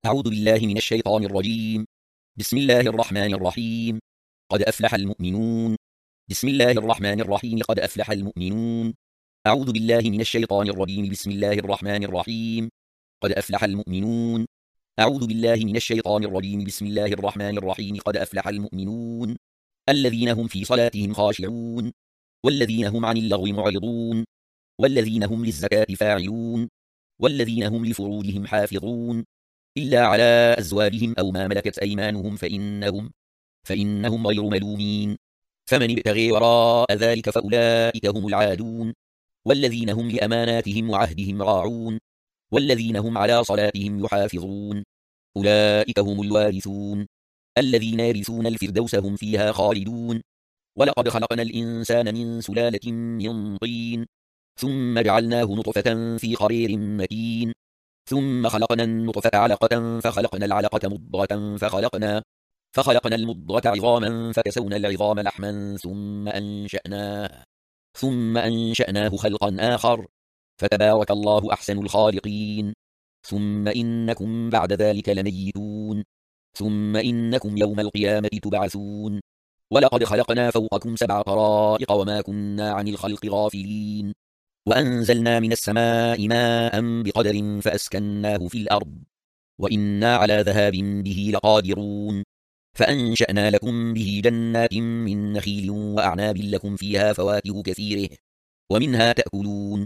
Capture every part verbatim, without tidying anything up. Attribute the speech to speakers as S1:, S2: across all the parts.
S1: أعوذ بالله من الشيطان الرجيم. بسم الله الرحمن الرحيم. قد أفلح المؤمنون. بسم الله الرحمن الرحيم. قد أفلح المؤمنون. أعوذ بالله من الشيطان الرجيم. بسم الله الرحمن الرحيم. قد أفلح المؤمنون. أعوذ بالله من الشيطان الرجيم. بسم الله الرحمن الرحيم. قد أفلح المؤمنون الذين هم في صلاتهم خاشعون والذين هم عن اللغو معرضون والذين هم للزكاة فاعلون والذين هم لفروجهم حافظون إلا على أزواجهم أو ما ملكت أيمانهم فإنهم فإنهم غير ملومين. فمن ابتغي وراء ذلك فأولئك هم العادون والذين هم لأماناتهم وعهدهم راعون والذين هم على صلاتهم يحافظون أولئك هم الوارثون الذين يرثون الفردوس هم فيها خالدون. ولقد خلقنا الإنسان من سلالة من طين ثم جعلناه نطفة في قرير مكين ثم خلقنا النطفة علقة فخلقنا العلقة مضغة فخلقنا فخلقنا المضغة عظاما فكسونا العظام لحما ثم أنشأناه ثم أنشأناه خلقا آخر فتبارك الله أحسن الخالقين. ثم إنكم بعد ذلك لميتون ثم إنكم يوم القيامة تبعثون. ولقد خلقنا فوقكم سبع طرائق وما كنا عن الخلق غافلين وأنزلنا من السماء ماء بقدر فأسكناه في الأرض وإنا على ذهاب به لقادرون. فأنشأنا لكم به جنات من نخيل وأعناب لكم فيها فواكه كثيرة ومنها تأكلون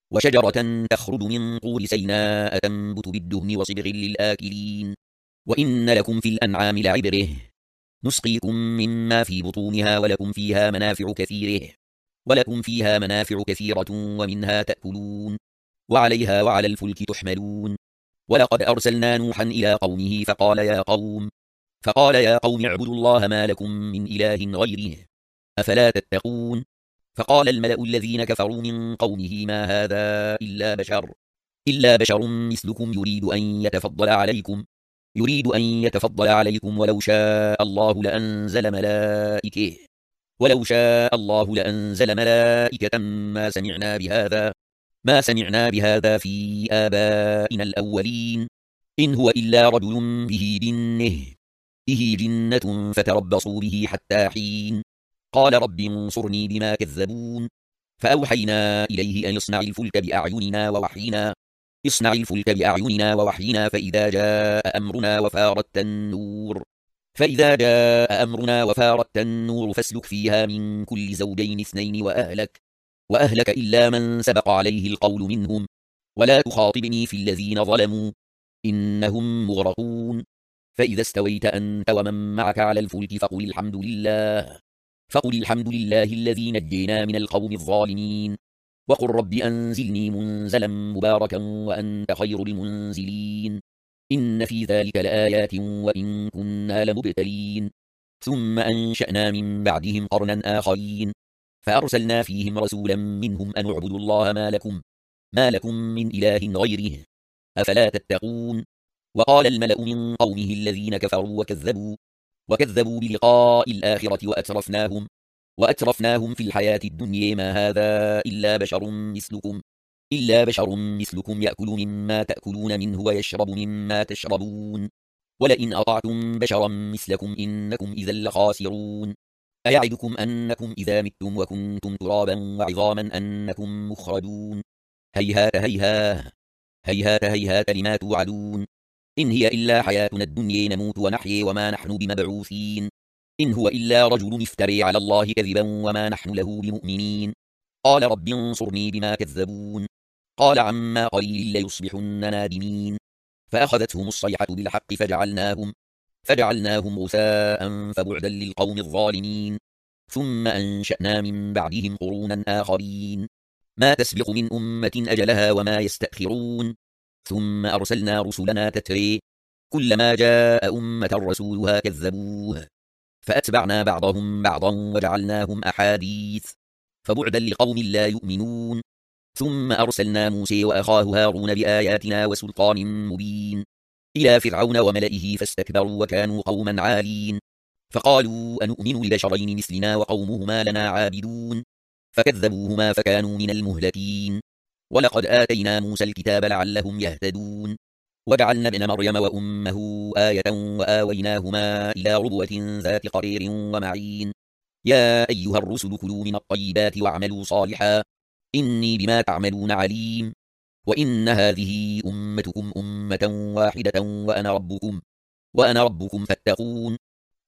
S1: وشجرة تخرج من طور سيناء تنبت بالدهن وصبغ للآكلين. وإن لكم في الأنعام لعبرة نسقيكم مما في بطونها ولكم فيها منافع كثيرة ولكم فيها منافع كثيرة ومنها تأكلون وعليها وعلى الفلك تحملون. ولقد أرسلنا نوحا إلى قومه فقال يا قوم فقال يا قوم اعبدوا الله ما لكم من إله غيره أفلا تتقون. فقال الملأ الذين كفروا من قومه ما هذا إلا بشر إلا بشر مثلكم يريد أن يتفضل عليكم يريد أن يتفضل عليكم ولو شاء الله لأنزل ملائكة ولو شاء الله لأنزل ملائكة ما سمعنا بهذا ما سمعنا بهذا في آبائنا الأولين إن هو إلا رجل به جنة به جنة فتربصوا به حتى حين. قال رب انصرني بما كذبون. فأوحينا إليه أن يصنع الفلك بأعيننا ووحينا اصنع الفلك بأعيننا ووحينا فإذا جاء أمرنا وفارت النور فإذا جاء أمرنا وفارت النور فاسلك فيها من كل زوجين اثنين وأهلك وأهلك إلا من سبق عليه القول منهم ولا تخاطبني في الذين ظلموا إنهم مغرقون. فإذا استويت أنت ومن معك على الفلك فقل الحمد لله فقل الحمد لله الذي نجينا من القوم الظالمين وقل رب أنزلني منزلا مباركا وأنت خير المنزلين إن في ذلك لآيات وإن كنا لمبتلين. ثم أنشأنا من بعدهم قرنا آخرين فأرسلنا فيهم رسولا منهم أن اعبدوا الله ما لكم ما لكم من إله غيره أفلا تتقون. وقال الملأ من قومه الذين كفروا وكذبوا وكذبوا بلقاء الآخرة وأترفناهم وأترفناهم في الحياة الدنيا ما هذا إلا بشر مثلكم إلا بشر مثلكم يأكل مما تأكلون منه ويشرب مما تشربون ولئن أطعتم بشرا مثلكم إنكم إذا لخاسرون. أيعدكم أنكم إذا متم وكنتم ترابا وعظاما أنكم مخرجون هيهات هيهات هيهات هيهات لما توعدون إن هي إلا حياتنا الدنيا نموت ونحيي وما نحن بمبعوثين إن هو إلا رجل افتري على الله كذبا وما نحن له بمؤمنين. قال رب انصرني بما كذبون. قال عما قليل ليصبحن نادمين فأخذتهم الصيحة بالحق فجعلناهم فجعلناهم غثاء فبعدا للقوم الظالمين. ثم أنشأنا من بعدهم قرونا آخرين ما تسبق من أمة أجلها وما يستأخرون ثم أرسلنا رسلنا تتري كلما جاء أمة رسولها كذبوه فأتبعنا بعضهم بعضا وجعلناهم أحاديث فبعدا لقوم لا يؤمنون. ثم أرسلنا موسى وأخاه هارون بآياتنا وسلطان مبين إلى فرعون وملئه فاستكبروا وكانوا قوما عالين فقالوا أنؤمن لبشرين مثلنا وقومهما لنا عابدون فكذبوهما فكانوا من المهلكين. ولقد آتينا موسى الكتاب لعلهم يهتدون وجعلنا ابن مريم وأمه آية وآويناهما إلى ربوة ذات قرير ومعين يا أيها الرسل كلوا من الطيبات واعملوا صالحا إني بما تعملون عليم وإن هذه أمتكم أمة واحدة وأنا ربكم وأنا ربكم فاتقون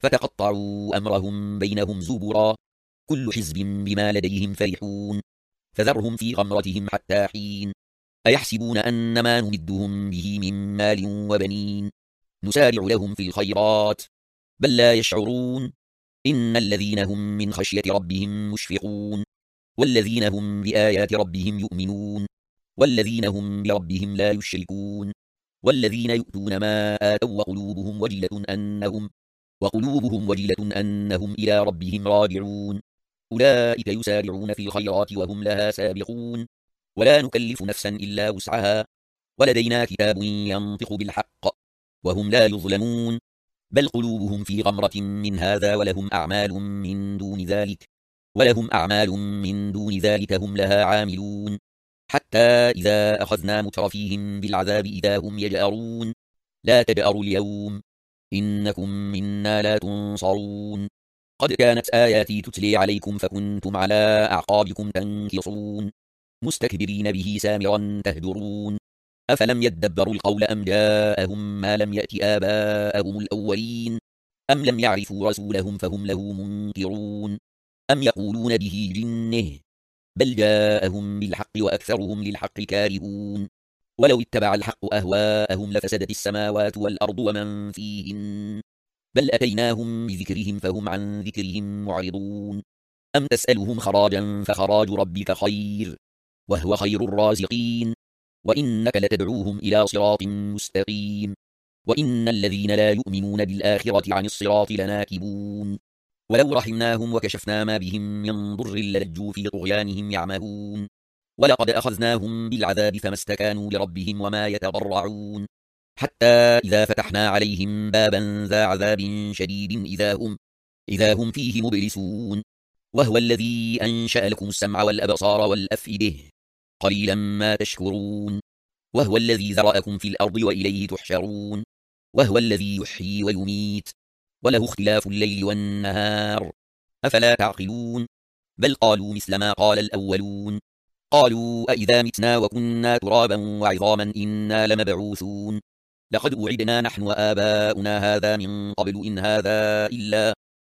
S1: فتقطعوا أمرهم بينهم زبرا كل حزب بما لديهم فرحون فذرهم في غمرتهم حتى حين أيحسبون أن ما نمدهم به من مال وبنين نسارع لهم في الخيرات بل لا يشعرون إن الذين هم من خشية ربهم مشفقون والذين هم بآيات ربهم يؤمنون والذين هم بربهم لا يشركون والذين يؤتون ما آتوا وقلوبهم وجلة أنهم وقلوبهم وجلة أنهم إلى ربهم راجعون أولئك يسارعون في الخيرات وهم لها سابقون ولا نكلف نفسا إلا وسعها ولدينا كتاب ينطق بالحق وهم لا يظلمون بل قلوبهم في غمرة من هذا ولهم أعمال من دون ذلك ولهم أعمال من دون ذلك هم لها عاملون حتى إذا أخذنا مترفيهم بالعذاب إذا هم يجأرون لا تجأروا اليوم إنكم منا لا تنصرون قد كانت آياتي تتلي عليكم فكنتم على أعقابكم تنكصون مستكبرين به سامرا تهجرون أفلم يدبروا القول أم جاءهم ما لم يأت آباءهم الأولين أم لم يعرفوا رسولهم فهم له منكرون أم يقولون به جنه بل جاءهم بالحق وأكثرهم للحق كارهون ولو اتبع الحق أهواءهم لفسدت السماوات والأرض ومن فيهن بل أتيناهم بذكرهم فهم عن ذكرهم معرضون أم تسألهم خراجا فخراج ربك خير وهو خير الرازقين وإنك لتدعوهم إلى صراط مستقيم وإن الذين لا يؤمنون بالآخرة عن الصراط لناكبون ولو رحمناهم وكشفنا ما بهم من ضر للجوا في طغيانهم يعمهون ولقد أخذناهم بالعذاب فما استكانوا لربهم وما يتضرعون حتى إذا فتحنا عليهم بابا ذا عذاب شديد إذا هم, إذا هم فيه مبلسون وهو الذي أنشأ لكم السمع والأبصار والأفئدة قليلا ما تشكرون وهو الذي ذرأكم في الأرض وإليه تحشرون وهو الذي يحيي ويميت وله اختلاف الليل والنهار أفلا تعقلون بل قالوا مثل ما قال الأولون قالوا أئذا متنا وكنا ترابا وعظاما إنا لمبعوثون لقد أوعدنا نحن وآباؤنا هذا من قبل إن هذا إلا,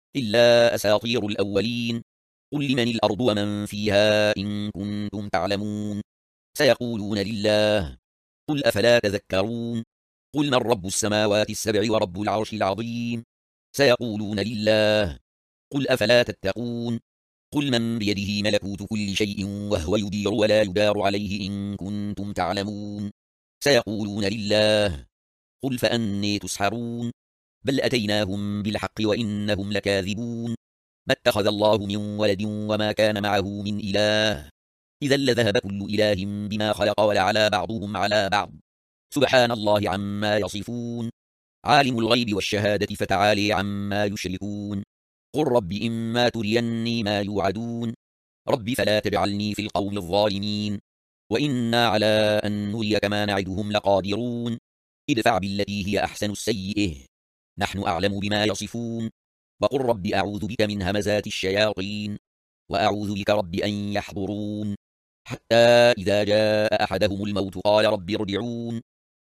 S1: إلا أساطير الأولين قل لمن الأرض ومن فيها إن كنتم تعلمون سيقولون لله قل أفلا تذكرون قل من رب السماوات السبع ورب العرش العظيم سيقولون لله قل أفلا تتقون قل من بيده ملكوت كل شيء وهو يدير ولا يدار عليه إن كنتم تعلمون سيقولون لله قل فأني تسحرون بل أتيناهم بالحق وإنهم لكاذبون ما اتخذ الله من ولد وما كان معه من إله إذا لذهب كل إله بما خلق ولعلى بعضهم على بعض سبحان الله عما يصفون عالم الغيب والشهادة فتعالي عما يشركون قل رب إما تريني ما يوعدون رب فلا تجعلني في القوم الظالمين وإنا على أن نريك ما نعدهم لقادرون ادفع بالتي هي أحسن السيئة نحن أعلم بما يصفون وقل رب أعوذ بك من همزات الشياطين وأعوذ بك رب أن يحضرون حتى إذا جاء أحدهم الموت قال رب ارجعون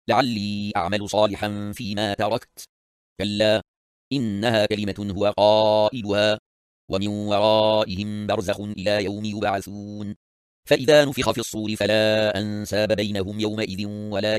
S1: لعلي أعمل صالحا فيما تركت كلا إنها كلمة هو قائلها ومن ورائهم برزخ إلى يوم يبعثون فإذا نفخ في الصور فلا أنساب بينهم يومئذ ولا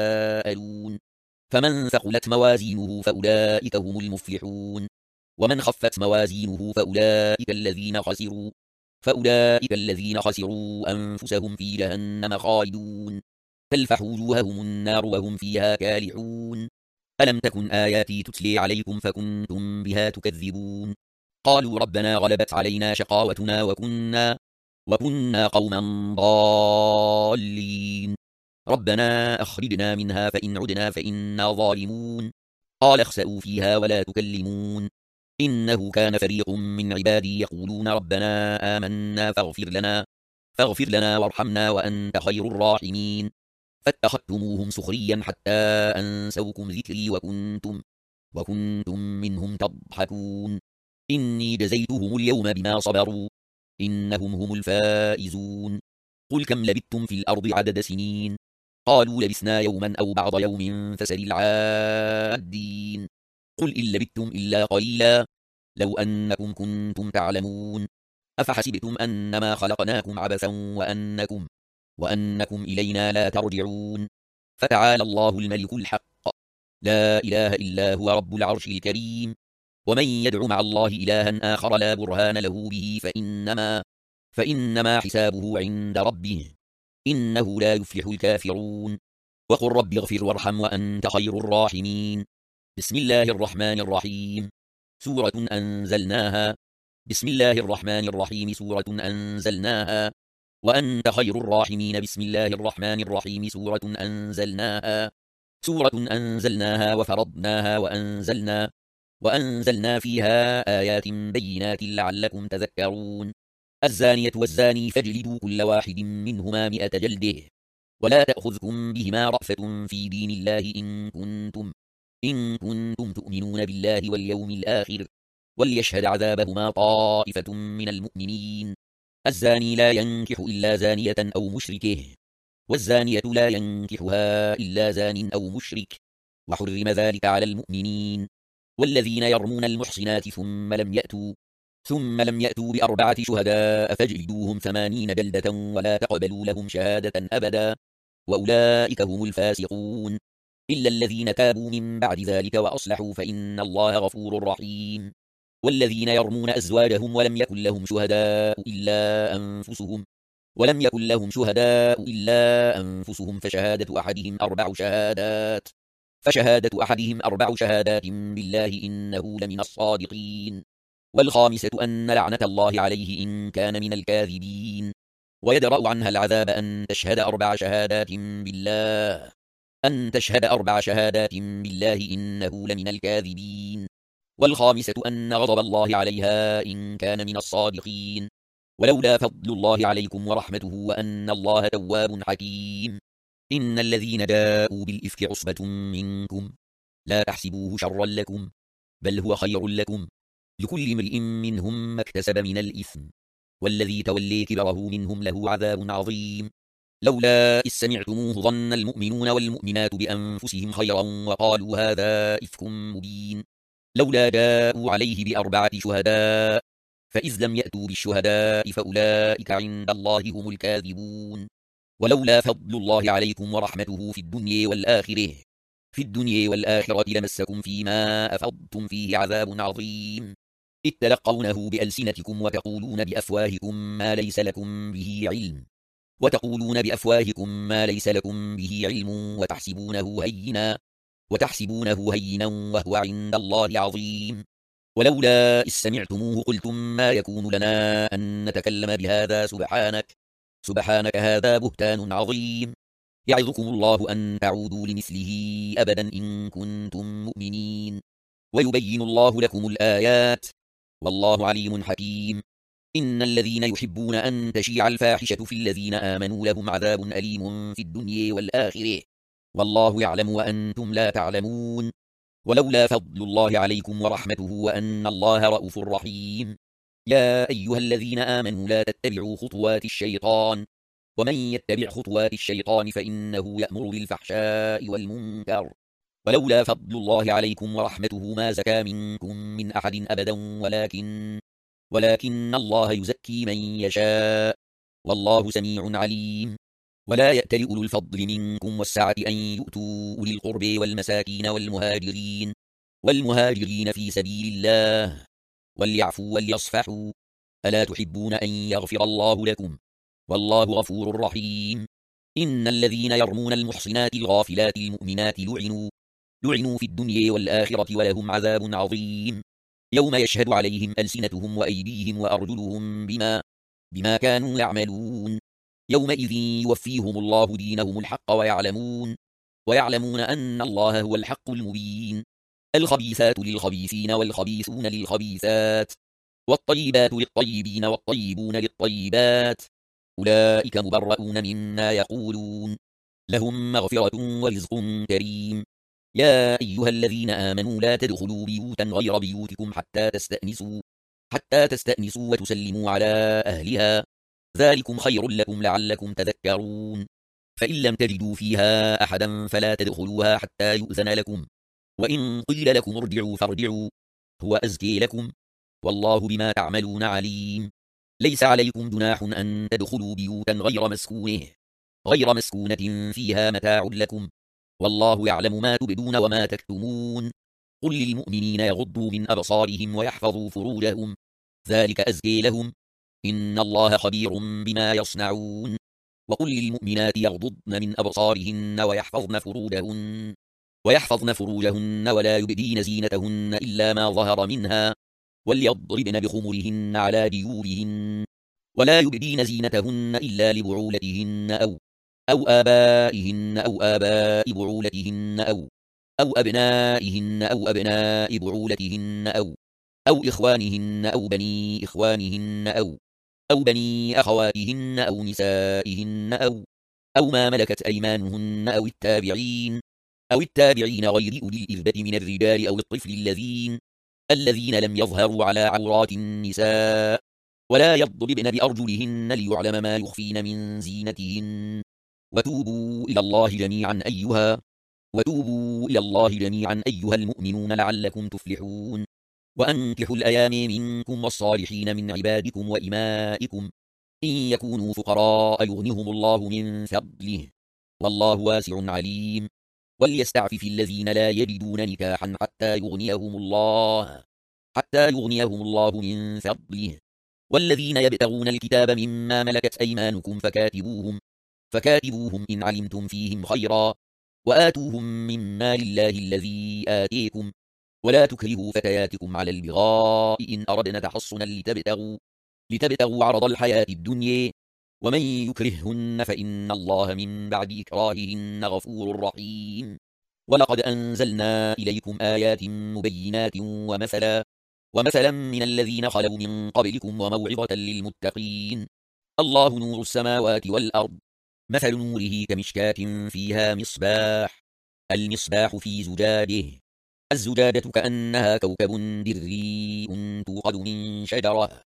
S1: يتساءلون فمن ثقلت موازينه فأولئك هم المفلحون ومن خفت موازينه فأولئك الذين خسروا فأولئك الذين خسروا أنفسهم في جهنم خالدون تلفح وجوههم النار وهم فيها كالحون ألم تكن آياتي تتلي عليكم فكنتم بها تكذبون قالوا ربنا غلبت علينا شقاوتنا وكنا وكنا قوما ضالين ربنا أخرجنا منها فإن عدنا فإنا ظالمون قال اخسئوا فيها ولا تكلمون إنه كان فريق من عبادي يقولون ربنا آمنا فاغفر لنا فاغفر لنا وارحمنا وأنت خير الراحمين فاتخذتموهم سخريا حتى أنسوكم ذكري وكنتم, وكنتم منهم تضحكون. إني جزيتهم اليوم بما صبروا إنهم هم الفائزون. قل كم لبثتم في الأرض عدد سنين؟ قالوا لبثنا يوما أو بعض يوم فسل العادين. قل إن لبثتم إلا قليلا لو أنكم كنتم تعلمون. أفحسبتم أنما خلقناكم عبثا وأنكم, وأنكم إلينا لا ترجعون. فتعالى الله الملك الحق لا إله إلا هو رب العرش الكريم. ومن يدع مع الله إلها آخر لا برهان له به فإنما, فإنما حسابه عند ربه إنه لا يفلح الكافرون. وقل رب اغفر وارحم وأنت خير الراحمين. بسم الله الرحمن الرحيم. سورة أنزلناها بسم الله الرحمن الرحيم سورة أنزلناها وأنت خير الراحمين. بسم الله الرحمن الرحيم سورة أنزلناها سورة أنزلناها وفرضناها وأنزلنا وأنزلنا فيها آيات بينات لعلكم تذكرون. الزانية والزاني فاجلدوا كل واحد منهما مئة جلده ولا تأخذكم بهما رأفة في دين الله إن كنتم, إن كنتم تؤمنون بالله واليوم الآخر وليشهد عذابهما طائفة من المؤمنين. الزاني لا ينكح إلا زانية أو مشركه والزانية لا ينكحها إلا زان أو مشرك وحرم ذلك على المؤمنين. والذين يرمون المحصنات ثم لم يأتوا ثم لم يأتوا بأربعة شهداء فاجلدوهم ثمانين جلدة ولا تقبلوا لهم شهادة أبدا وأولئك هم الفاسقون. إلا الذين تابوا من بعد ذلك وأصلحوا فإن الله غفور رحيم. والذين يرمون أزواجهم ولم يكن لهم شهداء إلا أنفسهم ولم يكن لهم شهداء إلا أنفسهم فشهادة أحدهم أربع شهادات فشهادة أحدهم أربع شهادات بالله إنه لمن الصادقين. والخامسة أن لعنة الله عليه إن كان من الكاذبين. ويدرأ عنها العذاب أن تشهد أربع شهادات بالله أن تشهد أربع شهادات بالله إنه لمن الكاذبين. والخامسة أن غضب الله عليها إن كان من الصادقين. ولولا فضل الله عليكم ورحمته وأن الله تواب حكيم. إن الذين جاءوا بالإفك عصبة منكم لا تحسبوه شرا لكم بل هو خير لكم لكل امرئ منهم ما اكتسب من الإثم والذي تولي كبره منهم له عذاب عظيم. لولا إذ سمعتموه ظن المؤمنون والمؤمنات بأنفسهم خيرا وقالوا هذا إفك مبين. لولا جاءوا عليه بأربعة شهداء فإذ لم يأتوا بالشهداء فأولئك عند الله هم الكاذبون. ولولا فضل الله عليكم ورحمته في الدنيا والآخرة في الدنيا والآخرة لمسكم فيما أفضتم فيه عذاب عظيم. إذ تلقونه بألسنتكم وتقولون بأفواهكم ما ليس لكم به علم وتقولون بأفواهكم ما ليس لكم به علم وتحسبونه هينا وتحسبونه هينا وهو عند الله عظيم. ولولا إذ سمعتموه قلتم ما يكون لنا أن نتكلم بهذا سبحانك سبحانك هذا بهتان عظيم. يعظكم الله أن تعودوا لمثله أبدا إن كنتم مؤمنين. ويبين الله لكم الآيات والله عليم حكيم. إن الذين يحبون أن تشيع الفاحشة في الذين آمنوا لهم عذاب أليم في الدنيا والآخرة والله يعلم وأنتم لا تعلمون. ولولا فضل الله عليكم ورحمته وأن الله رؤوف رحيم. يا أيها الذين آمنوا لا تتبعوا خطوات الشيطان ومن يتبع خطوات الشيطان فإنه يأمر بالفحشاء والمنكر. ولولا فضل الله عليكم ورحمته ما زكى منكم من أحد أبدا ولكن ولكن الله يزكي من يشاء والله سميع عليم. ولا يأتل أولو الفضل منكم والسعة أن يؤتوا أولي القربى والمساكين والمهاجرين والمهاجرين في سبيل الله وليعفوا وليصفحوا ألا تحبون أن يغفر الله لكم والله غفور رحيم. إن الذين يرمون المحصنات الغافلات المؤمنات لعنوا لعنوا في الدنيا والآخرة ولهم عذاب عظيم. يوم يشهد عليهم ألسنتهم وأيديهم وأرجلهم بما بما كانوا يعملون. يومئذ يوفيهم الله دينهم الحق ويعلمون ويعلمون أن الله هو الحق المبين. الخبيثات للخبيثين والخبيثون للخبيثات والطيبات للطيبين والطيبون للطيبات أولئك مبرؤون مما يقولون لهم مغفرة ورزق كريم. يا أيها الذين آمنوا لا تدخلوا بيوتا غير بيوتكم حتى تستأنسوا حتى تستأنسوا وتسلموا على أهلها، ذلكم خير لكم لعلكم تذكرون. فإن لم تجدوا فيها أحدا فلا تدخلوها حتى يؤذن لكم، وإن قيل لكم ارجعوا فارجعوا، هو أزكي لكم، والله بما تعملون عليم. ليس عليكم جناح أن تدخلوا بيوتا غير مسكونه غير مسكونة فيها متاع لكم، والله يعلم ما تبدون وما تكتمون. قل للمؤمنين يغضوا من أبصارهم ويحفظوا فروجهم، ذلك أزكي لهم، إن الله خبير بما يصنعون. وقل للمؤمنات يغضضن من أبصارهن ويحفظن فروجهن ويحفظن فروجهن ولا يبدين زينتهن إلا ما ظهر منها، وليضربن بخمرهن على جيوبهن، ولا يبدين زينتهن إلا لبعولتهن أو أو آبائهن أو آباء بعولتهن أو أو أبنائهن أو أبناء بعولتهن أو أو إخوانهن أو بني إخوانهن أو أو بني أخواتهن أو نسائهن أو أو ما ملكت أيمانهن أو التابعين أو التابعين غير أولي الإربة من الرجال أو الطفل الذين الذين لم يظهروا على عورات النساء، ولا يضربن بأرجلهن ليعلم ما يخفين من زينتهن. وتوبوا إلى الله جميعا أيها وتوبوا إلى الله جميعا أيها المؤمنون لعلكم تفلحون. وأنكحوا الأيام منكم والصالحين من عبادكم وإمائكم، إن يكونوا فقراء يغنهم الله من فضله، والله واسع عليم. وليستعفف الذين لا يجدون نكاحا حتى يغنيهم الله حتى يغنيهم الله من فضله، والذين يبتغون الكتاب مما ملكت أيمانكم فكاتبوهم فكاتبوهم إن علمتم فيهم خيرا، وآتوهم مما لله الذي آتيكم، ولا تكرهوا فتياتكم على البغاء إن أردنا تحصنا لتبتغوا لتبتغوا عرض الحياة الدنيا، ومن يكرههن فإن الله من بعد إكراههن غفور رحيم. ولقد أنزلنا إليكم آيات مبينات ومثلا ومثلا من الذين خلوا من قبلكم وموعظة للمتقين. الله نور السماوات والأرض، مثل نوره كمشكاة فيها مصباح، المصباح في زجاجه، الزجاجة كأنها كوكب دري توقد من شجرة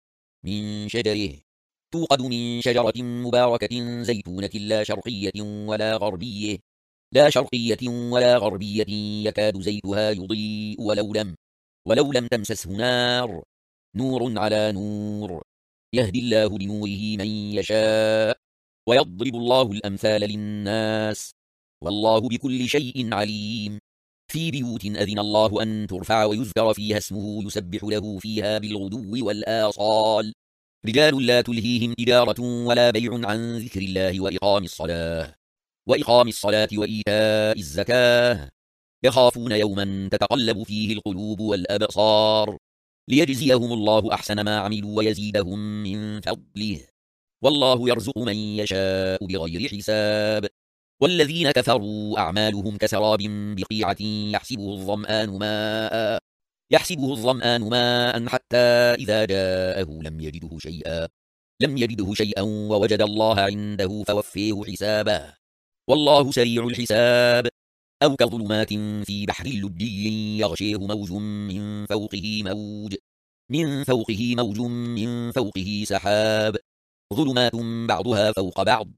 S1: من شجره توقد من شجرة مباركة زيتونة لا شرقية ولا غربية لا شرقية ولا غربية يكاد زيتها يضيء ولو لم ولو لم تمسسه نار، نور على نور، يهدي الله لنوره من يشاء، ويضرب الله الأمثال للناس، والله بكل شيء عليم. في بيوت أذن الله أن ترفع ويذكر فيها اسمه يسبح له فيها بالغدو والآصال، رجال لا تلهيهم تجارة ولا بيع عن ذكر الله وإقام الصلاة وإقام الصلاة وإيتاء الزكاة، يخافون يوما تتقلب فيه القلوب والأبصار، ليجزيهم الله أحسن ما عملوا ويزيدهم من فضله، والله يرزق من يشاء بغير حساب. والذين كفروا أعمالهم كسراب بقيعة يحسبه الظمآن ماء يحسبه الظمآن ماء حتى إذا جاءه لم يجده شيئا لم يجده شيئا ووجد الله عنده فوفيه حسابه، والله سريع الحساب. أو كظلمات في بحر لجي يغشيه موج من فوقه موج من فوقه موج من فوقه سحاب، ظلمات بعضها فوق بعض،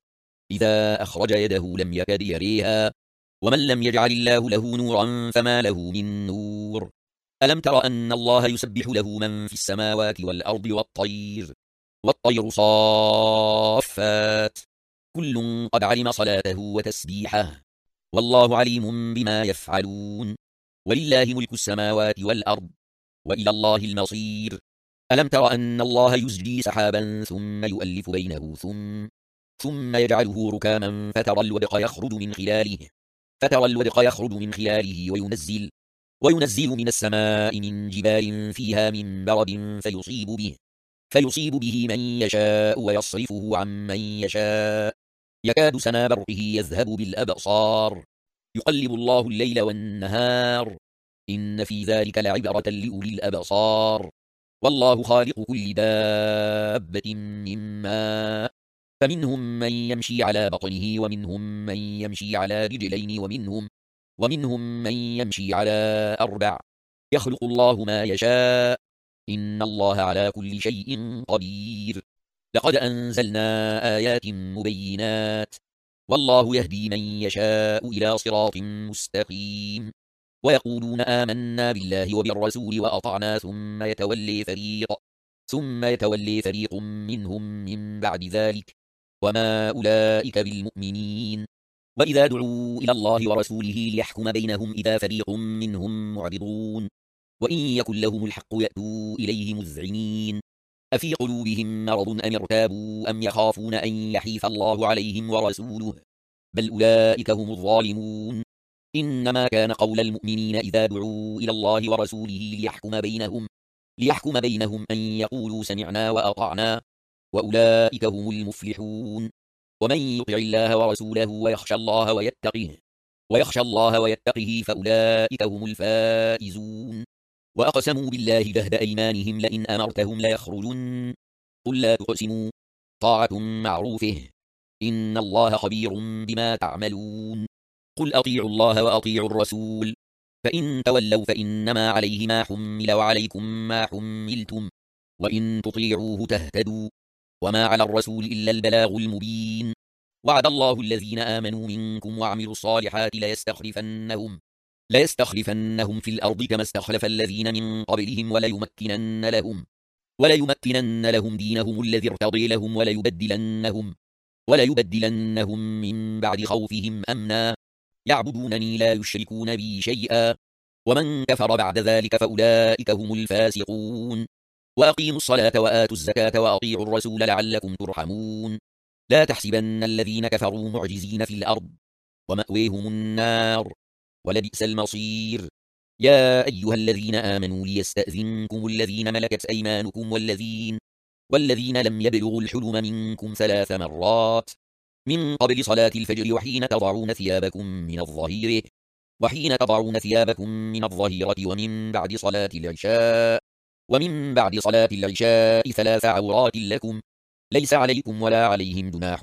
S1: إذا أخرج يده لم يكد يريها، ومن لم يجعل الله له نورا فما له من نور. ألم تر أن الله يسبح له من في السماوات والأرض والطير والطير صافات، كل قد علم صلاته وتسبيحه، والله عليم بما يفعلون. ولله ملك السماوات والأرض، وإلى الله المصير. ألم تر أن الله يزجي سحابا ثم يؤلف بينه ثم ثم يجعله ركاما فترى الودق يخرج من خلاله فترى الودق يخرج من خلاله وينزل وينزل من السماء من جبال فيها من برد فيصيب به فيصيب به من يشاء ويصرفه عن من يشاء، يكاد سنا برقه يذهب بالأبصار، يقلب الله الليل والنهار، إن في ذلك لعبرة لأولي الأبصار، والله خالق كل دابة من ماء فمنهم من يمشي على بطنه ومنهم من يمشي على رجلين ومنهم ومنهم من يمشي على أربع يخلق الله ما يشاء إن الله على كل شيء قدير لقد أنزلنا آيات مبينات والله يهدي من يشاء إلى صراط مستقيم ويقولون آمنا بالله وبالرسول وأطعنا ثم يتولي فريق ثم يتولي فريق منهم من بعد ذلك وما أولئك بالمؤمنين وإذا دعوا إلى الله ورسوله ليحكم بينهم إذا فريق منهم معرضون وإن يكن لهم الحق يأتوا إليه مذعنين أفي قلوبهم مرض أم ارتابوا أم يخافون أن يحيف الله عليهم ورسوله بل أولئك هم الظالمون إنما كان قول المؤمنين إذا دعوا إلى الله ورسوله ليحكم بينهم ليحكم بينهم أن يقولوا سمعنا وأطعنا وأولئك هم المفلحون ومن يطع الله ورسوله ويخشى الله ويتقه ويخشى الله ويتقه فأولئك هم الفائزون وأقسموا بالله جهد أيمانهم لئن أمرتهم ليخرجن قل لا تقسموا طاعة معروفه إن الله خبير بما تعملون قل أطيعوا الله وأطيعوا الرسول فإن تولوا فإنما عليه ما حمل وعليكم ما حملتم وإن تطيعوه تهتدوا وما على الرسول إلا البلاغ المبين وعد الله الذين آمنوا منكم وعملوا الصالحات ليستخلفنهم ليستخلفنهم في الأرض كما استخلف الذين من قبلهم وليمكنن لهم وليمكنن لهم دينهم الذي ارتضي لهم وليبدلنهم وليبدلنهم من بعد خوفهم أمنا يعبدونني لا يشركون بي شيئا ومن كفر بعد ذلك فأولئك هم الفاسقون وأقيموا الصلاة وآتوا الزكاة وأطيعوا الرسول لعلكم ترحمون لا تحسبن الذين كفروا معجزين في الأرض ومأويهم النار ولبئس المصير يا أيها الذين آمنوا ليستأذنكم الذين ملكت أيمانكم والذين والذين لم يبلغوا الحلم منكم ثلاث مرات من قبل صلاة الفجر وحين تضعون ثيابكم من الظهيرة وحين تضعون ثيابكم من الظهيرة ومن بعد صلاة العشاء ومن بعد صلاة العشاء ثلاث عورات لكم ليس عليكم ولا عليهم جناح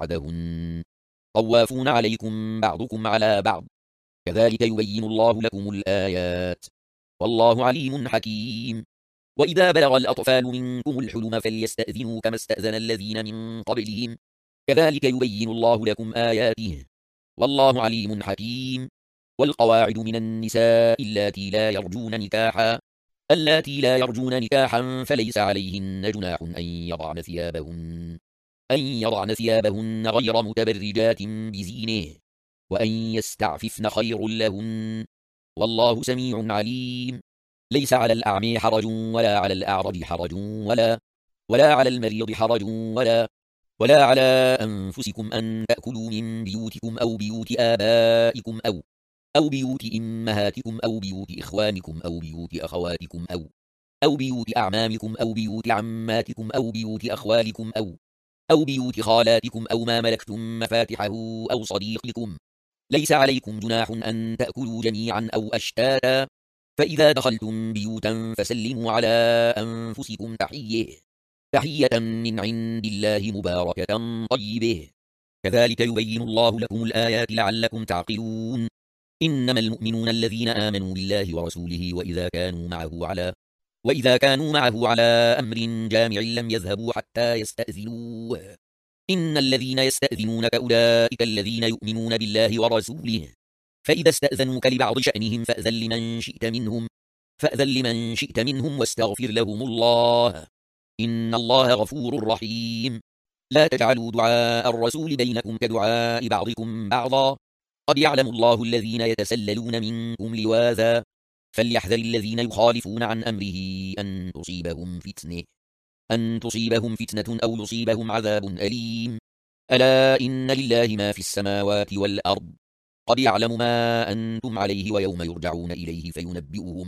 S1: بعدهن طوافون عليكم بعضكم على بعض كذلك يبين الله لكم الآيات والله عليم حكيم وإذا بلغ الأطفال منكم الحلم فليستأذنوا كما استأذن الذين من قبلهم كذلك يبين الله لكم آياته والله عليم حكيم والقواعد من النساء اللاتي لا يرجون نكاحا اللاتي لا يرجون نكاحا فليس عليهن جناح أن يضعن ثيابهن أن يضعن ثيابهن غير متبرجات بزينه وأن يستعففن خير لهن والله سميع عليم ليس على الأعمى حرج ولا على الأعرج حرج ولا ولا على المريض حرج ولا ولا على أنفسكم أن تأكلوا من بيوتكم أو بيوت آبائكم أو أو بيوت أمهاتكم أو بيوت إخوانكم أو بيوت أخواتكم أو أو بيوت أعمامكم أو بيوت عماتكم أو بيوت أخوالكم أو أو بيوت خالاتكم أو ما ملكتم مفاتحه أو صديقكم ليس عليكم جناح أن تأكلوا جميعا أو أشتاتا فإذا دخلتم بيوتا فسلموا على أنفسكم تحية تحية من عند الله مباركة طيبة كذلك يبين الله لكم الآيات لعلكم تعقلون إنما المؤمنون الذين آمنوا بالله ورسوله وإذا كانوا معه على وإذا كانوا معه على أمر جامع لم يذهبوا حتى يستأذنوه إن الذين يستأذنونك أولئك الذين يؤمنون بالله ورسوله فإذا استأذنوك لبعض شأنهم فأذن لمن شئت منهم فأذن لمن شئت منهم واستغفر لهم الله إن الله غفور رحيم لا تجعلوا دعاء الرسول بينكم كدعاء بعضكم بعضا قد يعلم الله الذين يتسللون منكم لواذا فليحذر الذين يخالفون عن أمره أن تصيبهم فتنة أن تصيبهم فتنة أو يصيبهم عذاب أليم ألا إن لله ما في السماوات والأرض قد يعلم ما أنتم عليه ويوم يرجعون إليه فينبئهم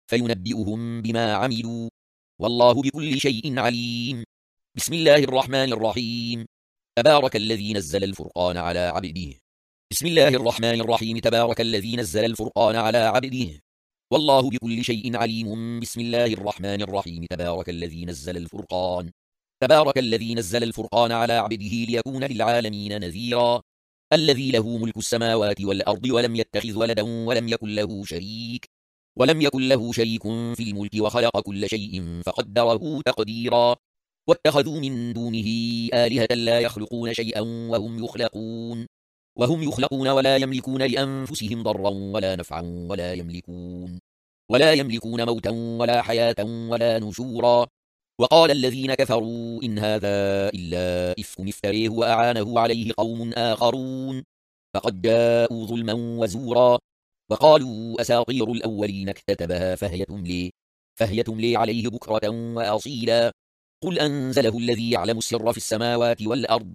S1: فينبئهم بما عملوا والله بكل شيء عليم بسم الله الرحمن الرحيم تبارك الذي نزل الفرقان على عبده بسم الله الرحمن الرحيم تبارك الذي نزل الفرقان على عبده والله بكل شيء عليم بسم الله الرحمن الرحيم تبارك الذي نزل الفرقان تبارك الذي نزل الفرقان على عبده ليكون للعالمين نذيرا الذي له ملك السماوات والأرض ولم يتخذ ولدا ولم يكن له شريك ولم يكن له شريك في الملك وخلق كل شيء فقدره تقديرا واتخذوا من دونه آلهة لا يخلقون شيئا وهم يخلقون وهم يخلقون ولا يملكون لأنفسهم ضرا ولا نفعا ولا يملكون ولا يملكون موتا ولا حياة ولا نشورا وقال الذين كفروا إن هذا إلا إفك افتريه وأعانه عليه قوم آخرون فقد جاءوا ظلما وزورا وقالوا أساطير الأولين اكتتبها فهي تملي فهي تملي عليه بكرة وأصيلا قل أنزله الذي يعلم السر في السماوات والأرض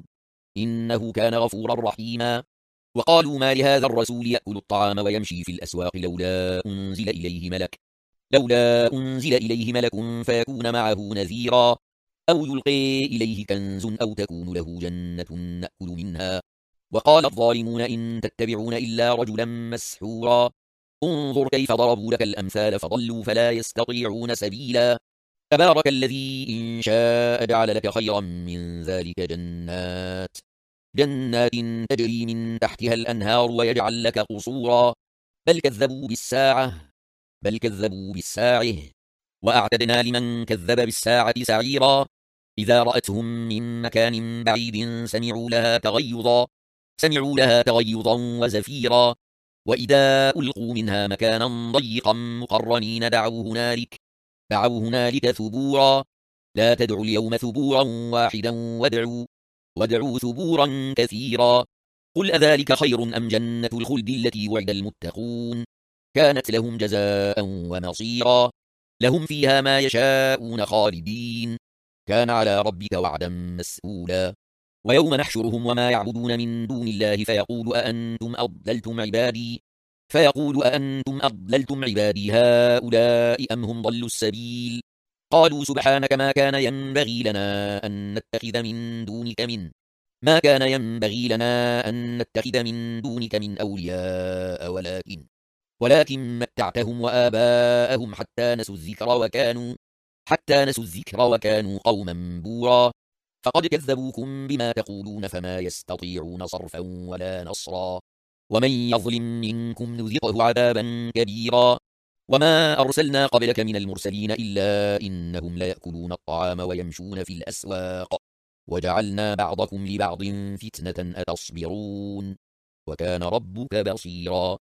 S1: إنه كان غفورا رحيما وقالوا ما لهذا الرسول يأكل الطعام ويمشي في الأسواق لولا أنزل إليه ملك لولا أنزل إليه ملك فيكون معه نذيرا أو يلقي إليه كنز أو تكون له جنة نأكل منها وقال الظالمون إن تتبعون إلا رجلا مسحورا انظر كيف ضربوا لك الأمثال فضلوا فلا يستطيعون سبيلا تبارك الذي إن شاء جعل لك خيرا من ذلك جنات جنات تجري من تحتها الأنهار ويجعل لك قصورا بل كذبوا بالساعة بل كذبوا بالساعة وأعتدنا لمن كذب بالساعة سعيرا إذا رأتهم من مكان بعيد سمعوا لها تغيظا سمعوا لها تغيظا وزفيرا وإذا ألقوا منها مكانا ضيقا مقرنين دعوا هنالك دعوا هنالك ثبورا لا تدعوا اليوم ثبورا واحدا وادعوا وادعوا ثبورا كثيرا قل أذلك خير أم جنة الخلد التي وعد المتقون كانت لهم جزاء ومصيرا لهم فيها ما يشاءون خالدين كان على ربك وعدا مسئولا ويوم نحشرهم وما يعبدون من دون الله فيقول أأنتم أضللتم عبادي فيقول أأنتم أضللتم عبادي هؤلاء أم هم ضلوا السبيل قالوا سبحانك ما كان ينبغي لنا أن نتخذ من دونك من ما كان ينبغي لنا أن نتخذ من دونك من أولياء ولكن ولكن متعتهم وآباءهم حتى نسوا الذكر وكانوا حتى نسوا الذكر وكانوا قوما بورا فقد كذبوكم بما تقولون فما يستطيعون صرفا ولا نصرا ومن يظلم منكم نذقه عذابا كبيرا وما أرسلنا قبلك من المرسلين إلا إنهم ليأكلون الطعام ويمشون في الأسواق وجعلنا بعضكم لبعض فتنة أتصبرون وكان ربك بصيرا